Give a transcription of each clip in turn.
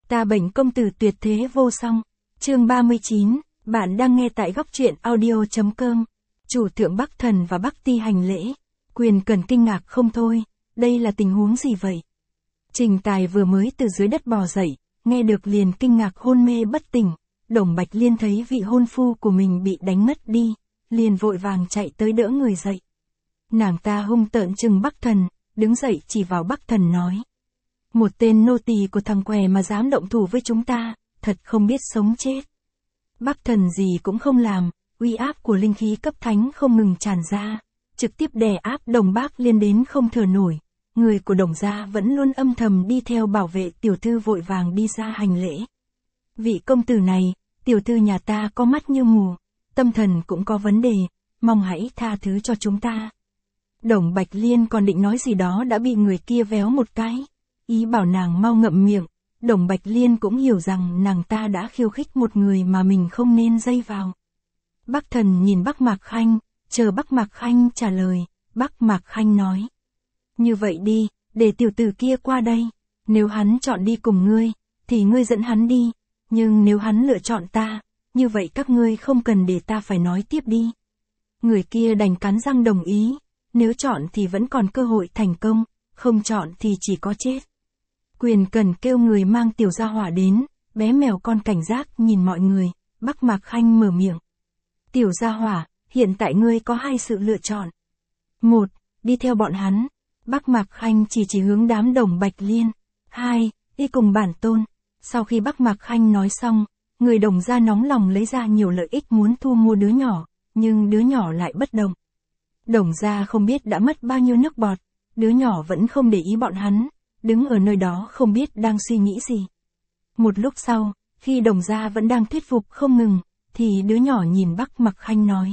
Ta bệnh công tử tuyệt thế vô song. Chương 39, bạn đang nghe tại góc truyện audio.com. Chủ thượng Bắc Thần và Bắc Ti hành lễ. Quyền Cần kinh ngạc không thôi, đây là tình huống gì vậy? Trình Tài vừa mới từ dưới đất bò dậy, nghe được liền kinh ngạc hôn mê bất tỉnh. Đồng Bạch Liên thấy vị hôn phu của mình bị đánh ngất đi, liền vội vàng chạy tới đỡ người dậy. Nàng ta hung tợn trừng Bắc Thần, đứng dậy chỉ vào Bắc Thần nói. Một tên nô tỳ của thằng què mà dám động thủ với chúng ta, thật không biết sống chết. Bắc Thần gì cũng không làm, uy áp của linh khí cấp thánh không ngừng tràn ra, trực tiếp đè áp Đồng Bác Liên đến không thở nổi. Người của Đồng gia vẫn luôn âm thầm đi theo bảo vệ tiểu thư vội vàng đi ra hành lễ. Vị công tử này, tiểu thư nhà ta có mắt như mù, tâm thần cũng có vấn đề, mong hãy tha thứ cho chúng ta. Đồng Bạch Liên còn định nói gì đó đã bị người kia véo một cái, ý bảo nàng mau ngậm miệng. Đồng Bạch Liên cũng hiểu rằng nàng ta đã khiêu khích một người mà mình không nên dây vào. Bắc Thần nhìn Bắc Mạc Khanh, chờ Bắc Mạc Khanh trả lời. Bắc Mạc Khanh nói. Như vậy đi, để tiểu tử kia qua đây. Nếu hắn chọn đi cùng ngươi, thì ngươi dẫn hắn đi. Nhưng nếu hắn lựa chọn ta, như vậy các ngươi không cần để ta phải nói tiếp đi. Người kia đành cắn răng đồng ý. Nếu chọn thì vẫn còn cơ hội thành công, không chọn thì chỉ có chết. Quyền Cần kêu người mang tiểu gia hỏa đến, bé mèo con cảnh giác nhìn mọi người. Bắc Mạc Khanh mở miệng. Tiểu gia hỏa, hiện tại ngươi có hai sự lựa chọn. Một, đi theo bọn hắn. Bắc Mạc Khanh chỉ hướng đám Đồng Bạch Liên. Hai, đi cùng bản tôn. Sau khi Bắc Mạc Khanh nói xong, người Đồng gia nóng lòng lấy ra nhiều lợi ích muốn thu mua đứa nhỏ, nhưng đứa nhỏ lại bất động. Đồng gia không biết đã mất bao nhiêu nước bọt, đứa nhỏ vẫn không để ý bọn hắn, đứng ở nơi đó không biết đang suy nghĩ gì. Một lúc sau, khi Đồng gia vẫn đang thuyết phục không ngừng, thì đứa nhỏ nhìn Bắc Mạc Khanh nói.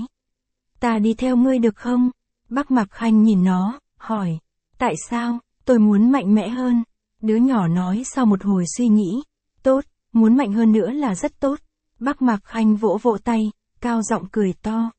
Ta đi theo ngươi được không? Bắc Mạc Khanh nhìn nó, hỏi. Tại sao? Tôi muốn mạnh mẽ hơn. Đứa nhỏ nói sau một hồi suy nghĩ. Tốt, muốn mạnh hơn nữa là rất tốt. Bắc Mạc Khanh vỗ vỗ tay, cao giọng cười to.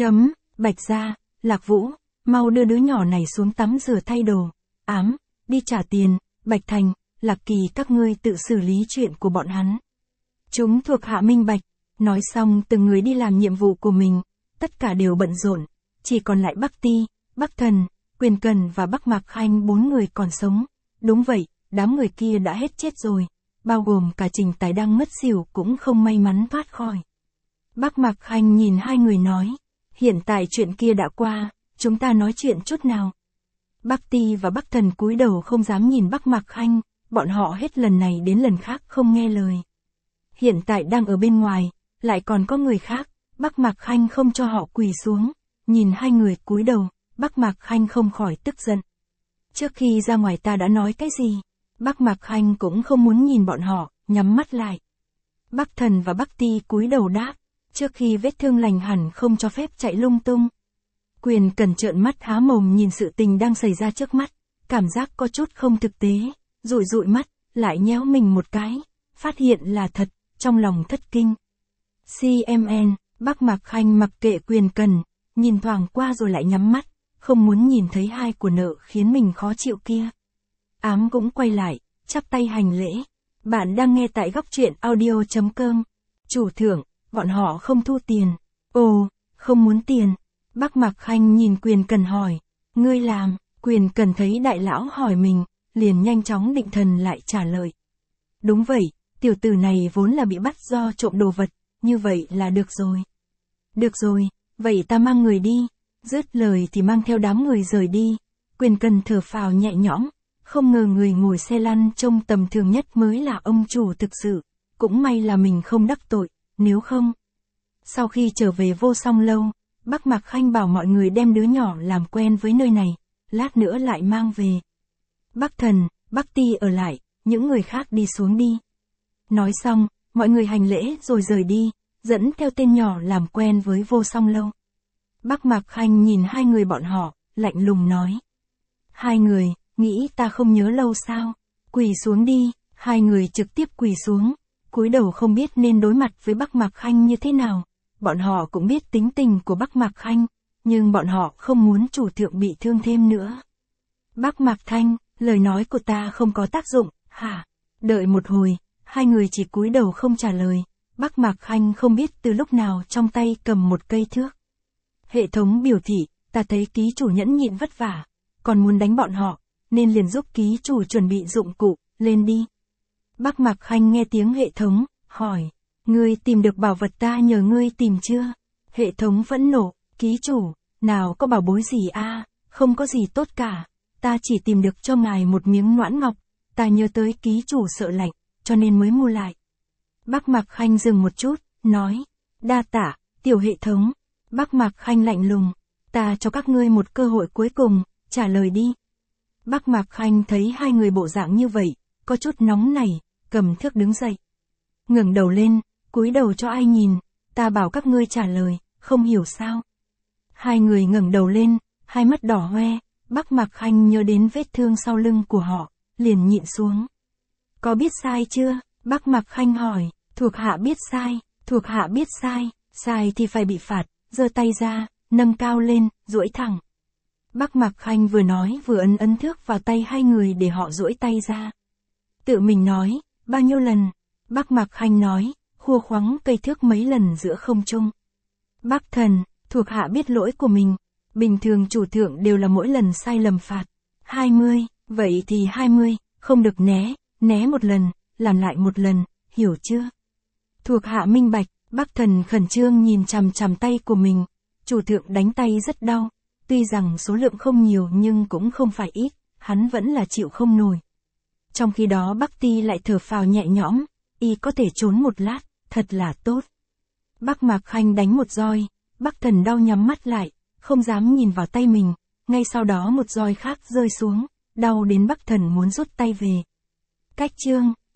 Bạch Gia, Lạc Vũ, mau đưa đứa nhỏ này xuống tắm rửa thay đồ. Ám, đi trả tiền. Bạch Thành, Lạc Kỳ các ngươi tự xử lý chuyện của bọn hắn. Chúng thuộc hạ minh bạch. Nói xong từng người đi làm nhiệm vụ của mình, tất cả đều bận rộn, chỉ còn lại Bắc Ti, Bắc Thần, Quyền Cần và Bắc Mạc Khanh 4 người còn sống. Đúng vậy, đám người kia đã hết chết rồi, bao gồm cả Trình Tài đang mất xỉu cũng không may mắn thoát khỏi. Bắc Mạc Khanh nhìn hai người nói, hiện tại chuyện kia đã qua, chúng ta nói chuyện chút nào. Bắc Ti và Bắc Thần cúi đầu không dám nhìn Bắc Mạc Khanh, bọn họ hết lần này đến lần khác không nghe lời. Hiện tại đang ở bên ngoài, lại còn có người khác, Bắc Mạc Khanh không cho họ quỳ xuống, nhìn hai người cúi đầu, Bắc Mạc Khanh không khỏi tức giận. Trước khi ra ngoài ta đã nói cái gì? Bắc Mạc Khanh cũng không muốn nhìn bọn họ, nhắm mắt lại. Bắc Thần và Bắc Ti cúi đầu đáp, trước khi vết thương lành hẳn không cho phép chạy lung tung. Quyền Cần trợn mắt há mồm nhìn sự tình đang xảy ra trước mắt, cảm giác có chút không thực tế, dụi mắt, lại nhéo mình một cái, phát hiện là thật, trong lòng thất kinh. CMN, Bắc Mạc Khanh mặc kệ Quyền Cần, nhìn thoáng qua rồi lại nhắm mắt, không muốn nhìn thấy hai của nợ khiến mình khó chịu kia. Ám cũng quay lại, chắp tay hành lễ. Bạn đang nghe tại góc truyện audio.com. Chủ thượng, bọn họ không thu tiền. Ồ, không muốn tiền. Bắc Mạc Khanh nhìn Quyền Cần hỏi. Ngươi làm, Quyền Cần thấy đại lão hỏi mình, liền nhanh chóng định thần lại trả lời. Đúng vậy, tiểu tử này vốn là bị bắt do trộm đồ vật. Như vậy là được rồi. Được rồi, vậy ta mang người đi. Dứt lời thì mang theo đám người rời đi. Quyền Cần thở phào nhẹ nhõm. Không ngờ người ngồi xe lăn trông tầm thường nhất mới là ông chủ thực sự. Cũng may là mình không đắc tội, nếu không. Sau khi trở về Vô Song Lâu, Bắc Mạc Khanh bảo mọi người đem đứa nhỏ làm quen với nơi này. Lát nữa lại mang về. Bắc Thần, Bắc Ti ở lại, những người khác đi xuống đi. Nói xong, mọi người hành lễ rồi rời đi, dẫn theo tên nhỏ làm quen với Vô Song Lâu. Bắc Mạc Khanh nhìn hai người bọn họ, lạnh lùng nói. Hai người, nghĩ ta không nhớ lâu sao? Quỳ xuống đi, hai người trực tiếp quỳ xuống, cúi đầu không biết nên đối mặt với Bắc Mạc Khanh như thế nào. Bọn họ cũng biết tính tình của Bắc Mạc Khanh, nhưng bọn họ không muốn chủ thượng bị thương thêm nữa. Bắc Mạc Thanh, lời nói của ta không có tác dụng, hả? Đợi một hồi. Hai người chỉ cúi đầu không trả lời. Bắc Mạc Khanh không biết từ lúc nào trong tay cầm một cây thước. Hệ thống biểu thị, ta thấy ký chủ nhẫn nhịn vất vả, còn muốn đánh bọn họ, nên liền giúp ký chủ chuẩn bị dụng cụ, lên đi. Bắc Mạc Khanh nghe tiếng hệ thống, hỏi, ngươi tìm được bảo vật ta nhờ ngươi tìm chưa? Hệ thống phẫn nộ, ký chủ, nào có bảo bối gì a, không có gì tốt cả, ta chỉ tìm được cho ngài một miếng noãn ngọc, ta nhớ tới ký chủ sợ lạnh, cho nên mới mua lại. Bắc Mạc Khanh dừng một chút, nói, đa tạ, tiểu hệ thống. Bắc Mạc Khanh lạnh lùng, ta cho các ngươi một cơ hội cuối cùng, trả lời đi. Bắc Mạc Khanh thấy hai người bộ dạng như vậy, có chút nóng nảy, cầm thước đứng dậy. Ngẩng đầu lên, cúi đầu cho ai nhìn, ta bảo các ngươi trả lời, không hiểu sao. Hai người ngẩng đầu lên, hai mắt đỏ hoe, Bắc Mạc Khanh nhớ đến vết thương sau lưng của họ, liền nhịn xuống. Có biết sai chưa? Bắc Mạc Khanh hỏi, thuộc hạ biết sai, thuộc hạ biết sai, sai thì phải bị phạt, giơ tay ra, nâng cao lên, duỗi thẳng. Bắc Mạc Khanh vừa nói vừa ấn thước vào tay hai người để họ duỗi tay ra. Tự mình nói, bao nhiêu lần? Bắc Mạc Khanh nói, khua khoắng cây thước mấy lần giữa không trung. Bắc thần, thuộc hạ biết lỗi của mình, bình thường chủ thượng đều là mỗi lần sai lầm phạt 20, vậy thì 20, không được né một lần, làm lại một lần, hiểu chưa? Thuộc hạ minh bạch. Bắc thần khẩn trương nhìn chằm chằm tay của mình, chủ thượng đánh tay rất đau, tuy rằng số lượng không nhiều nhưng cũng không phải ít, hắn vẫn là chịu không nổi. Trong khi đó Bắc Ti lại thở phào nhẹ nhõm, y có thể trốn một lát, thật là tốt. Bắc Mạc Khanh đánh một roi, Bắc thần đau nhắm mắt lại, không dám nhìn vào tay mình, ngay sau đó một roi khác rơi xuống, đau đến Bắc thần muốn rút tay về. Cách chương